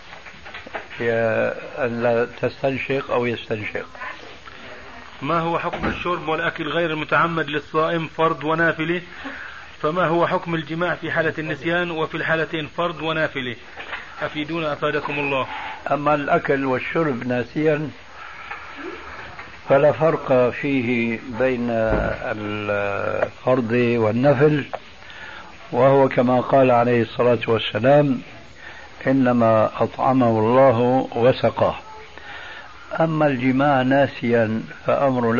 لا تستنشق أو يستنشق. ما هو حكم الشرب والأكل غير المتعمد للصائم فرض ونافلة؟ فما هو حكم الجماع في حالة النسيان وفي الحالتين فرض ونافلة؟ أفيدونا أفادكم الله. أما الأكل والشرب ناسيا فلا فرق فيه بين الفرض والنفل، وهو كما قال عليه الصلاة والسلام: إنما أطعمه الله وسقاه. أما الجماع ناسيا فأمر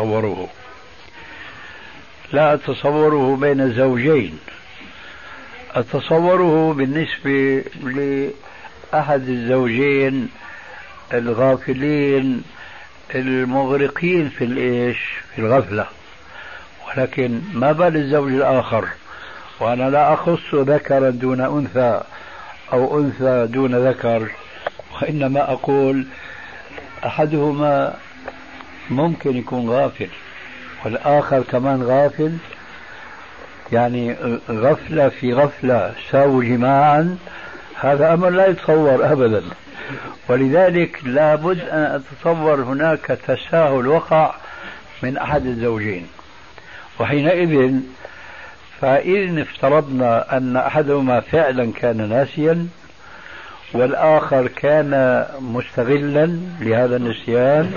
لا أتصوره بين زوجين، أتصوره بالنسبة لأحد الزوجين الغافلين المغرقين في الغفلة، ولكن ما بال الزوج الآخر؟ وأنا لا أخص ذكرا دون أنثى أو أنثى دون ذكر، وإنما أقول أحدهما ممكن يكون غافل والآخر كمان غافل، يعني غفلة في غفلة ساووا جماعا، هذا أمر لا يتصور أبدا. ولذلك لابد أن أتصور هناك تساهل وقع من أحد الزوجين، وحينئذ فإن افترضنا أن أحدهما فعلا كان ناسيا والآخر كان مستغلا لهذا النسيان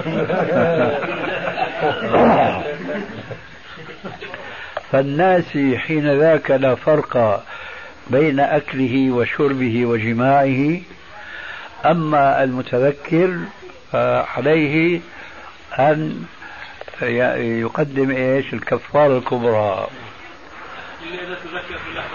فالناسي حين ذاك لا فرق بين أكله وشربه وجماعه. أما المتذكر فعليه أن يقدم الكفارة الكبرى. إذا تذكر في اللحظة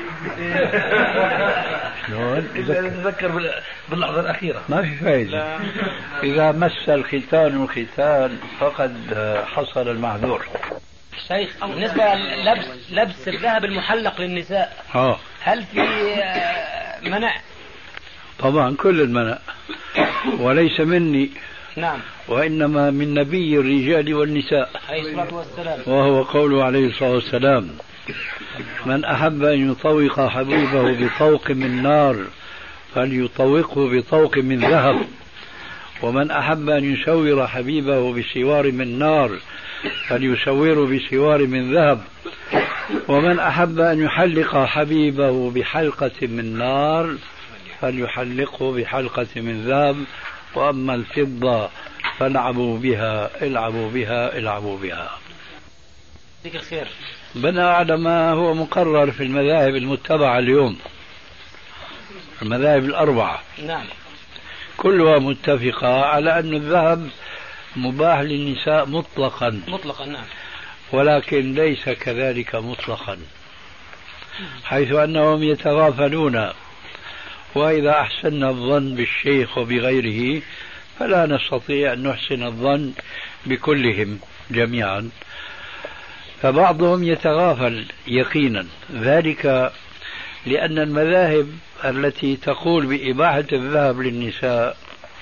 الأخيرة إذا تذكر باللحظة الأخيرة ما في فائدة. إذا مس الختان الختان فقد حصل المعذور. شيخ بالنسبة لبس الذهب المحلق للنساء هل في منع؟ طبعا كل المنع، وليس مني نعم، وإنما من نبي الرجال والنساء عليه الصلاة والسلام، وهو قوله عليه الصلاة والسلام: من أحب أن يطوق حبيبه بطوق من نار فليطوقه بطوق من ذهب، ومن أحب أن يسور حبيبه بسوار من نار فليسوره بسوار من ذهب، ومن أحب أن يحلق حبيبه بحلقة من نار فليحلقه بحلقة من ذهب، وأما الفضة فالعبوا بها العبوا بها. ذيك الخير. بناء على ما هو مقرر في المذاهب المتبعة اليوم، المذاهب الأربعة نعم كلها متفقة على أن الذهب مباح للنساء مطلقا نعم، ولكن ليس كذلك مطلقا، حيث أنهم يتغافلون. وإذا أحسننا الظن بالشيخ وبغيره فلا نستطيع أن نحسن الظن بكلهم جميعا، فبعضهم يتغافل يقينا، ذلك لأن المذاهب التي تقول بإباحة الذهب للنساء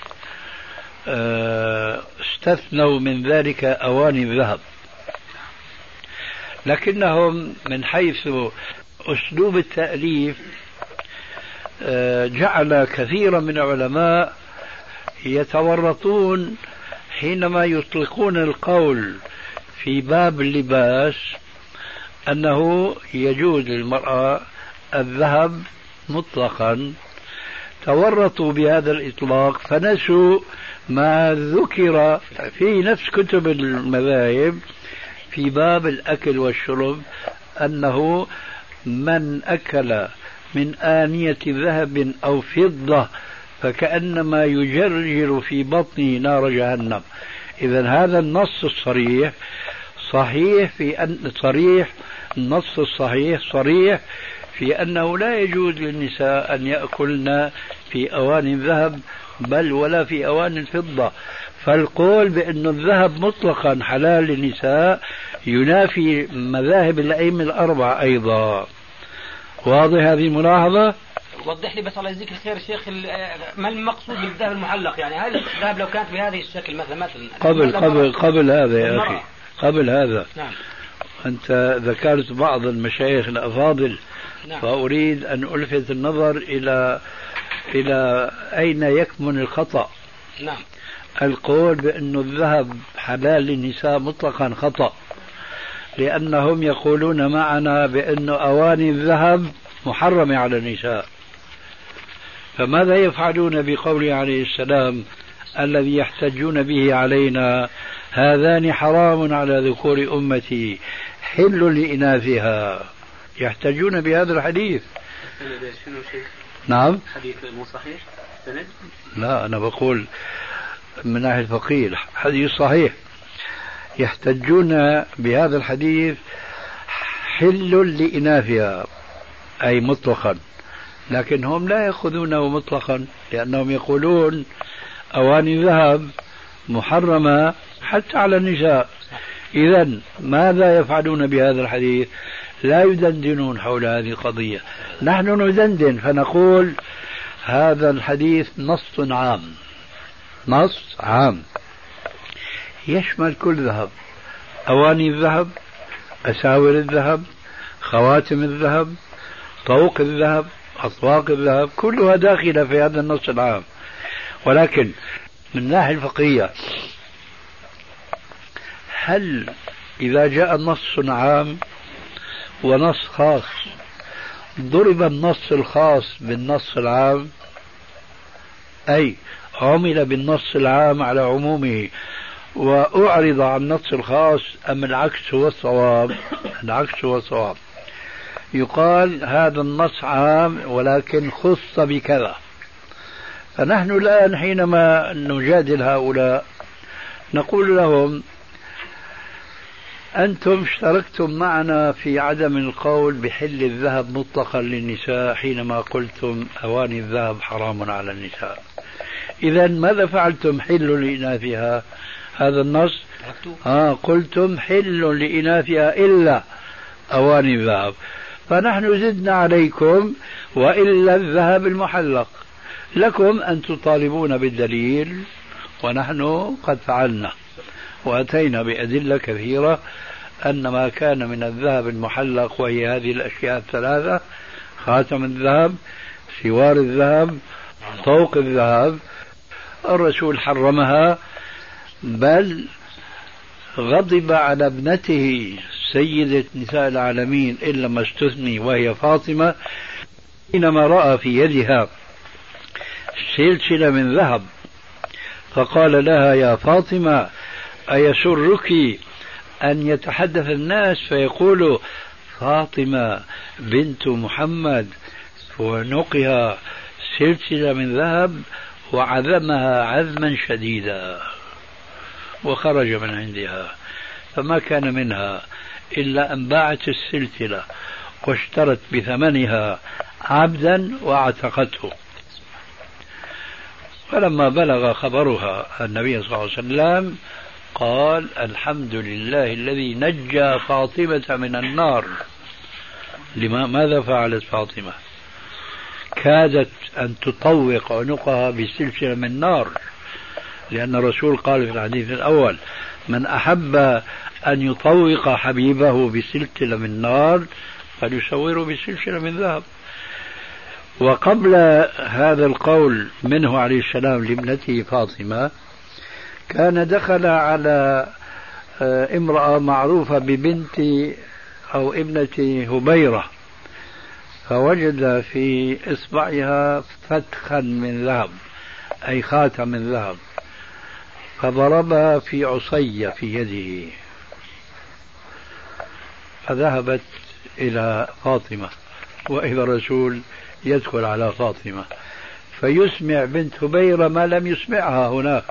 استثنوا من ذلك أواني الذهب، لكنهم من حيث أسلوب التأليف جعل كثيرا من العلماء يتورطون حينما يطلقون القول في باب اللباس أنه يجوز للمرأة الذهب مطلقا، تورطوا بهذا الإطلاق فنسوا ما ذكر في نفس كتب المذاهب في باب الأكل والشرب، أنه من أكل من آنية ذهب أو فضة فكأنما يجرجر في بطنه نار جهنم. إذن هذا النص الصريح صحيح في أن النص الصحيح صريح في أنه لا يجوز للنساء أن يأكلن في أواني الذهب بل ولا في أواني الفضة، فالقول بأن الذهب مطلقا حلال للنساء ينافي مذاهب الأئمة الأربعة أيضا. واضح هذه الملاحظة؟ وضح لي بس الله يجزيك الخير شيخ، ما المقصود بالذهب المحلق؟ يعني هذا الذهب لو كانت بهذه الشكل مثلا قبل هذا يا أخي، قبل هذا نعم. أنت ذكرت بعض المشايخ الأفاضل نعم. فأريد أن ألفت النظر إلى أين يكمن الخطأ. نعم. القول بأن الذهب حلال للنساء مطلقا خطأ، لأنهم يقولون معنا بأن أواني الذهب محرمة على النساء، فماذا يفعلون بقوله عليه السلام الذي يحتجون به علينا هذان حرام على ذكور أمتي حل لإناثها؟ يحتجون بهذا الحديث. نعم. حديث مو صحيح سند؟ لا، أنا بقول من ناحية الفقيه حديث صحيح، يحتجون بهذا الحديث حل لإناثها أي مطلقا، لكن هم لا يأخذونه مطلقا لأنهم يقولون أواني الذهب محرمة حتى على النساء. إذن ماذا يفعلون بهذا الحديث؟ لا يدندنون حول هذه القضية، نحن ندندن فنقول هذا الحديث نص عام، نص عام يشمل كل ذهب، أواني الذهب، أساور الذهب، خواتم الذهب، طوق الذهب، أطواق الذهب، كلها داخلة في هذا النص العام. ولكن من الناحية الفقهية هل إذا جاء نص عام ونص خاص ضرب النص الخاص بالنص العام، أي عمل بالنص العام على عمومه وأعرض عن النص الخاص، أم العكس هو الصواب؟ العكس هو الصواب. يقال هذا النص عام ولكن خص بكذا. فنحن الآن حينما نجادل هؤلاء نقول لهم أنتم اشتركتم معنا في عدم القول بحل الذهب مطلقا للنساء حينما قلتم أواني الذهب حرام على النساء. إذا ماذا فعلتم؟ حل لإناثها، هذا النص قلتم حل لإناثها إلا أواني الذهب، فنحن زدنا عليكم وإلا الذهب المحلق. لكم أن تطالبون بالدليل، ونحن قد فعلنا وأتينا بأدلة كثيرة أن ما كان من الذهب المحلق، وهي هذه الأشياء الثلاثة: خاتم الذهب، سوار الذهب، طوق الذهب، الرسول حرمها، بل غضب على ابنته سيدة نساء العالمين إلا ما استثني وهي فاطمة حينما رأى في يدها سلسلة من ذهب فقال لها: يا فاطمة أيسرك أن يتحدث الناس فيقولوا فاطمة بنت محمد ونقها سلسلة من ذهب وعذمها عذما شديدا، وخرج من عندها، فما كان منها إلا أن باعت السلسلة واشترت بثمنها عبدا واعتقته. فلما بلغ خبرها النبي صلى الله عليه وسلم قال: الحمد لله الذي نجى فاطمة من النار. ماذا فعلت فاطمة؟ كادت أن تطوق عنقها بسلسلة من نار، لأن الرسول قال في الحديث الأول: من أحب أن يطوق حبيبه بسلسلة من نار فليسوره بسلسلة من ذهب. وقبل هذا القول منه عليه السلام لابنته فاطمة كان دخل على امرأة معروفة ببنت أو ابنة هبيرة، فوجد في إصبعها فتخا من ذهب أي خاتم من ذهب، فضربها في عصية في يده، فذهبت إلى فاطمة، وإذا الرسول يدخل على فاطمة فيسمع بنت هبيرة ما لم يسمعها هناك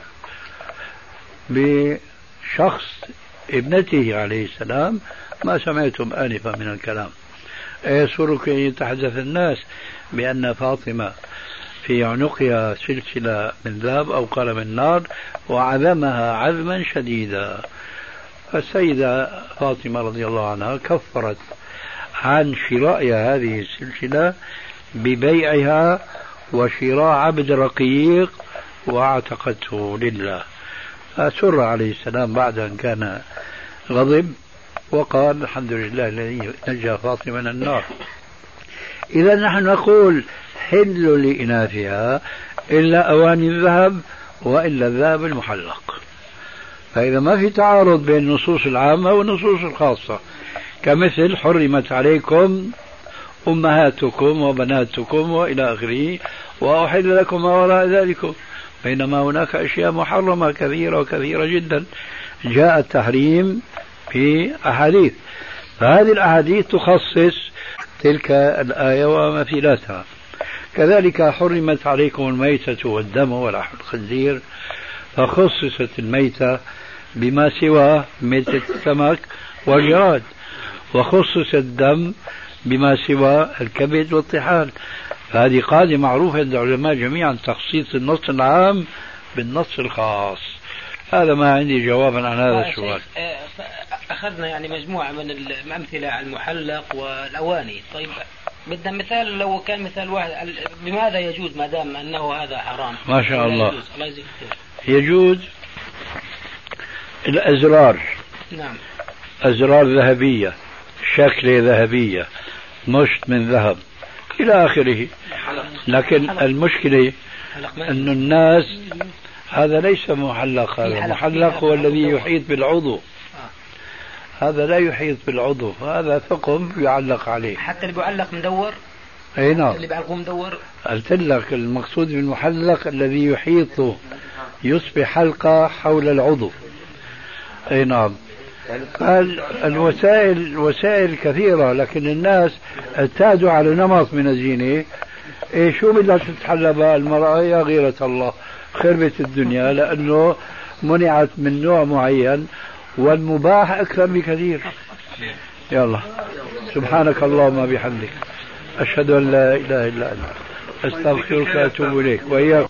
بشخص ابنته عليه السلام ما سمعتم آنفا من الكلام. أيسرك أن يتحدث الناس بأن فاطمة في عنقها سلسلة من ذهب أو قال من نار وعذمها عذما شديدا؟ فالسيدة فاطمة رضي الله عنها كفرت عن شراء هذه السلسلة ببيعها وشراء عبد رقيق واعتقته لله. فسر عليه السلام بعد أن كان غضب وقال: الحمد لله الذي نجى فاطمة من النار. إذا نحن نقول حل لإناثها إلا أواني الذهب وإلا الذهب المحلق. فإذا ما في تعارض بين النصوص العامة والنصوص الخاصة، كمثل حرمت عليكم أمهاتكم وبناتكم وإلى آخره وأحل لكم ما وراء ذلك، بينما هناك أشياء محرمة كثيرة وكثيرة جدا جاء التحريم في أحاديث، فهذه الأحاديث تخصص تلك الآية ومثيلاتها. كذلك حرمت عليكم الميتة والدم ولحم الخنزير فخصصت الميتة بما سوى ميتة السمك والجراد، وخصص الدم بما سوى الكبد والطحال. فهذه قاعدة معروفة عند العلماء جميعا، تخصيص النص العام بالنص الخاص. هذا ما عندي جوابا عن هذا السؤال. أخذنا يعني مجموعة من الأمثلة على المحلق والأواني. طيب بدنا مثال، لو كان مثال واحد بماذا يجوز ما دام أنه هذا حرام؟ ما شاء الله. يجوز الأزرار. نعم. أزرار ذهبية، شكلة ذهبية، مشط من ذهب إلى آخره. لكن المشكلة أن الناس هذا ليس محلق، هذا محلق هو الذي يحيط بالعضو، هذا لا يحيط بالعضو، هذا ثقب يعلق عليه. حتى اللي بيعلق مدور. اي نعم. اللي بيعلقوه مدور. قلت لك المقصود بالمحلق الذي يحيطه، يصبح حلقة حول العضو. اي نعم. قال الوسائل كثيرة، لكن الناس اعتادوا على نمط من الزينة. إيه شو بدها تتحلى بها المرأة؟ يا غيرة الله، خربت الدنيا، لأنه منعت من نوع معين والمباح أكثر بكثير. يلا، سبحانك اللهم بحمدك، أشهد أن لا إله إلا أنت، أستغفرك وأتوب إليك. وإياكم.